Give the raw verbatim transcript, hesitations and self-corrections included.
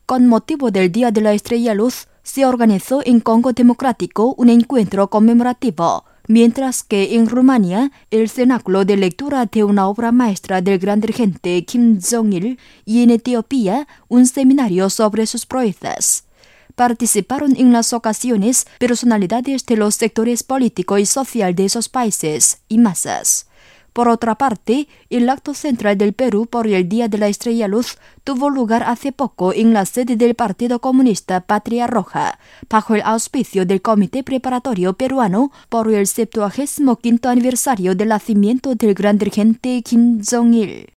Con motivo del Día de la Estrella Luz, se organizó en Congo Democrático un encuentro conmemorativo, mientras que en Rumania, el cenáculo de lectura de una obra maestra del gran dirigente Kim Jong-il, y en Etiopía, un seminario sobre sus proezas. Participaron en las ocasiones personalidades de los sectores político y social de esos países y masas. Por otra parte, el acto central del Perú por el Día de la Estrella Luz tuvo lugar hace poco en la sede del Partido Comunista Patria Roja, bajo el auspicio del Comité Preparatorio Peruano por el septuagésimo quinto aniversario del nacimiento del gran dirigente Kim Jong-il.